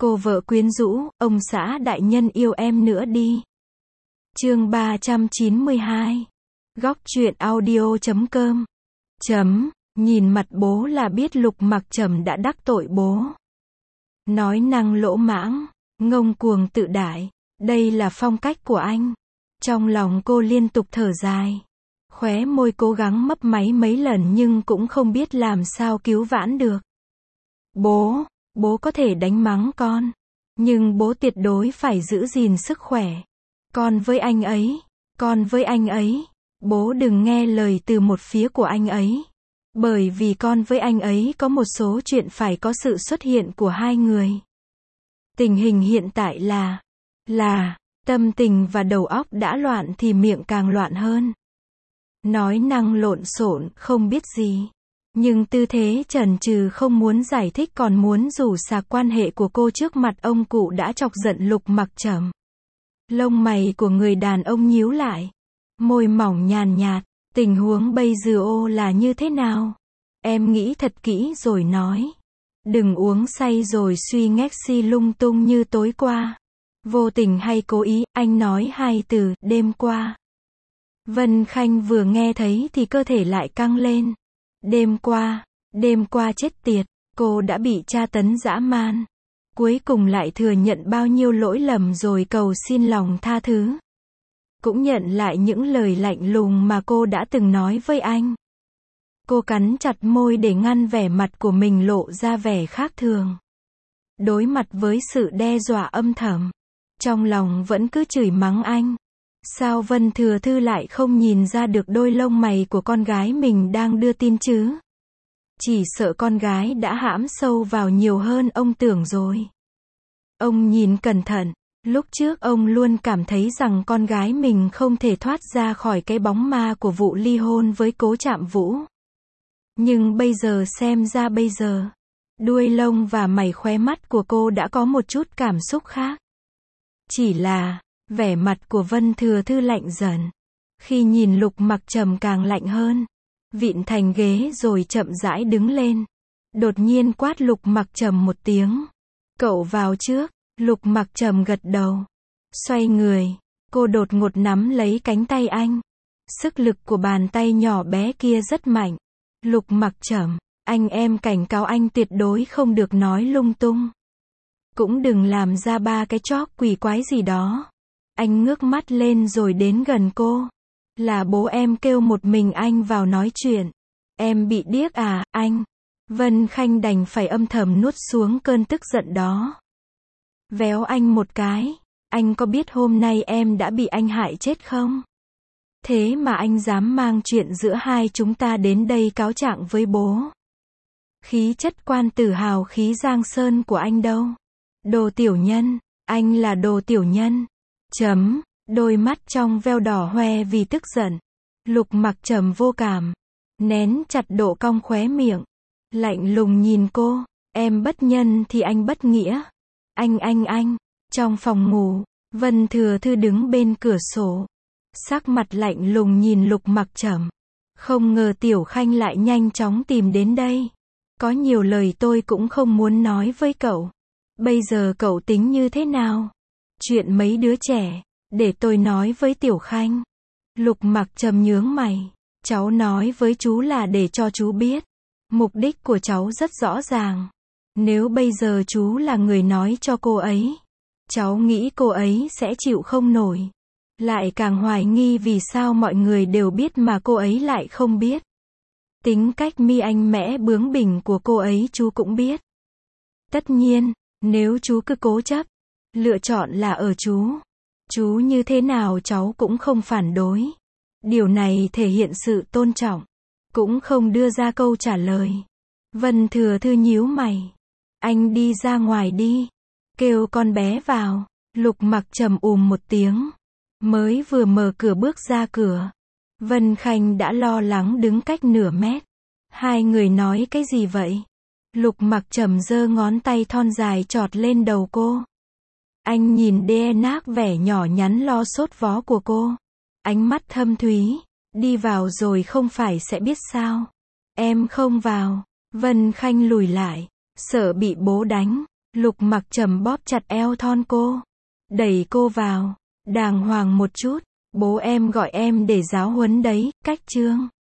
Cô vợ quyến rũ, ông xã đại nhân yêu em nữa đi. Chương 392. Góc truyện audio.com. Nhìn mặt bố là biết Lục Mặc Trầm đã đắc tội bố. Nói năng lỗ mãng, ngông cuồng tự đại, đây là phong cách của anh. Trong lòng cô liên tục thở dài. Khóe môi cố gắng mấp máy mấy lần nhưng cũng không biết làm sao cứu vãn được. Bố có thể đánh mắng con. Nhưng bố tuyệt đối phải giữ gìn sức khỏe. Con với anh ấy. Bố đừng nghe lời từ một phía của anh ấy. Bởi vì con với anh ấy có một số chuyện phải có sự xuất hiện của hai người. Tình hình hiện tại là tâm tình và đầu óc đã loạn thì miệng càng loạn hơn. Nói năng lộn xộn, không biết gì. Nhưng tư thế chần chừ không muốn giải thích còn muốn rủ sạc quan hệ của cô trước mặt ông cụ đã chọc giận Lục Mặc Trầm. Lông mày của người đàn ông nhíu lại. Môi mỏng nhàn nhạt, tình huống bây giờ là như thế nào? Em nghĩ thật kỹ rồi nói. Đừng uống say rồi suy ngét si lung tung như tối qua. Vô tình hay cố ý, anh nói hai từ, đêm qua. Vân Khanh vừa nghe thấy thì cơ thể lại căng lên. Đêm qua chết tiệt, cô đã bị tra tấn dã man. Cuối cùng lại thừa nhận bao nhiêu lỗi lầm rồi cầu xin lòng tha thứ. Cũng nhận lại những lời lạnh lùng mà cô đã từng nói với anh. Cô cắn chặt môi để ngăn vẻ mặt của mình lộ ra vẻ khác thường. Đối mặt với sự đe dọa âm thầm, trong lòng vẫn cứ chửi mắng anh. Sao Vân Thừa Thư lại không nhìn ra được đôi lông mày của con gái mình đang đưa tin chứ? Chỉ sợ con gái đã hãm sâu vào nhiều hơn ông tưởng rồi. Ông nhìn cẩn thận, lúc trước ông luôn cảm thấy rằng con gái mình không thể thoát ra khỏi cái bóng ma của vụ ly hôn với Cố Trạm Vũ. Nhưng bây giờ đuôi lông và mày khóe mắt của cô đã có một chút cảm xúc khác. Chỉ là, vẻ mặt của Vân Thừa Thư lạnh dần. Khi nhìn Lục Mặc Trầm càng lạnh hơn. Vịn thành ghế rồi chậm rãi đứng lên. Đột nhiên quát Lục Mặc Trầm một tiếng. Cậu vào trước. Lục Mặc Trầm gật đầu. Xoay người, cô đột ngột nắm lấy cánh tay anh. Sức lực của bàn tay nhỏ bé kia rất mạnh. Lục Mặc Trầm, em cảnh cáo anh tuyệt đối không được nói lung tung. Cũng đừng làm ra ba cái chóp quỷ quái gì đó. Anh ngước mắt lên rồi đến gần cô. Là bố em kêu một mình anh vào nói chuyện. Em bị điếc à, anh? Vân Khanh đành phải âm thầm nuốt xuống cơn tức giận đó. Véo anh một cái. Anh có biết hôm nay em đã bị anh hại chết không? Thế mà anh dám mang chuyện giữa hai chúng ta đến đây cáo trạng với bố. Khí chất quan tử hào khí giang sơn của anh đâu? Đồ tiểu nhân, anh là đồ tiểu nhân. Đôi mắt trong veo đỏ hoe vì tức giận. Lục Mặc Trầm vô cảm, nén chặt độ cong khóe miệng, lạnh lùng nhìn cô. Em bất nhân thì anh bất nghĩa. Anh. Trong phòng ngủ, Vân Thừa Thư đứng bên cửa sổ, sắc mặt lạnh lùng nhìn Lục Mặc Trầm. Không ngờ Tiểu Khanh lại nhanh chóng tìm đến đây. Có nhiều lời tôi cũng không muốn nói với cậu. Bây giờ cậu tính như thế nào? Chuyện mấy đứa trẻ, để tôi nói với Tiểu Khanh. Lục Mặc Trầm nhướng mày. Cháu nói với chú là để cho chú biết. Mục đích của cháu rất rõ ràng. Nếu bây giờ chú là người nói cho cô ấy, cháu nghĩ cô ấy sẽ chịu không nổi. Lại càng hoài nghi vì sao mọi người đều biết mà cô ấy lại không biết. Tính cách anh mẽ bướng bỉnh của cô ấy chú cũng biết. Tất nhiên, nếu chú cứ cố chấp, lựa chọn là ở chú. Chú như thế nào cháu cũng không phản đối. Điều này thể hiện sự tôn trọng. Cũng không đưa ra câu trả lời. Vân Thừa Thư nhíu mày. Anh đi ra ngoài đi. Kêu con bé vào. Lục Mặc Trầm một tiếng. Mới vừa mở cửa bước ra cửa. Vân Khanh đã lo lắng đứng cách nửa mét. Hai người nói cái gì vậy? Lục Mặc Trầm giơ ngón tay thon dài chọt lên đầu cô. Anh nhìn đe nác vẻ nhỏ nhắn lo sốt vó của cô. Ánh mắt thâm thúy. Đi vào rồi không phải sẽ biết sao? Em không vào. Vân Khanh lùi lại. Sợ bị bố đánh. Lục Mặc Trầm bóp chặt eo thon cô, đẩy cô vào, đàng hoàng một chút, bố em gọi em để giáo huấn đấy, cách Trương.